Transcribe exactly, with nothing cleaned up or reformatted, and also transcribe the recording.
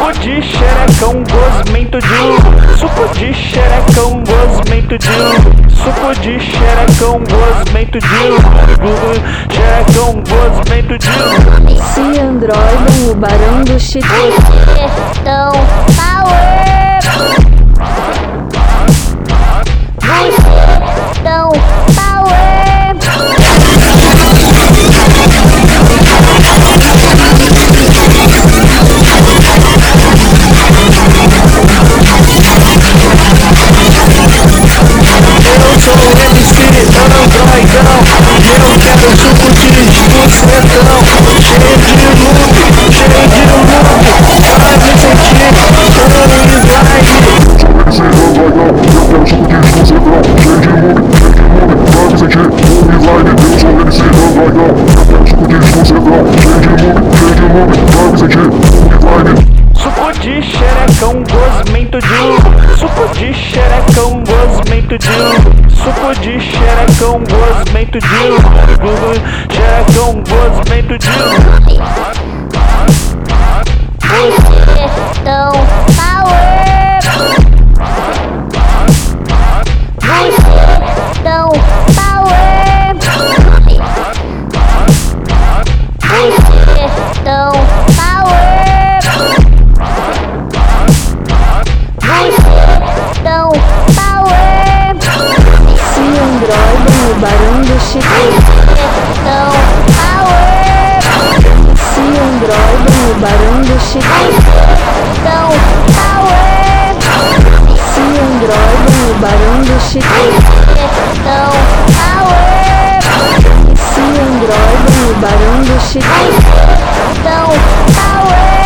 Suco de xerecão, gosmento de uva. Suco de xerecão, gosmento de uva. Suco de xerecão, gosmento de uva. Xerecão, gosmento de uva. Se androidam o barão do Chico. Bucetão Power. Bucetão Power. Eu sou o M C Androidão. Eu quero suco de bucetão. Cheio de look, cheio de look. Vai me sentir com slime. Suco de xerecão, gosmento de uva. Suco de xerecão, gosmento de uva. Suco de xerecão, gosmento de uva. Xerecão, gosmento de uva. Bucetão Power. Bucetão Power. Bucetão Power. Bucetão Power. Se androidam o barão do Chico. Bucetão Power. Se androidam o barão do Chico. Bucetão Power. Se androidam o barão do Chico. Bucetão Power. Se androidam o barão do Chico. Bucetão Power.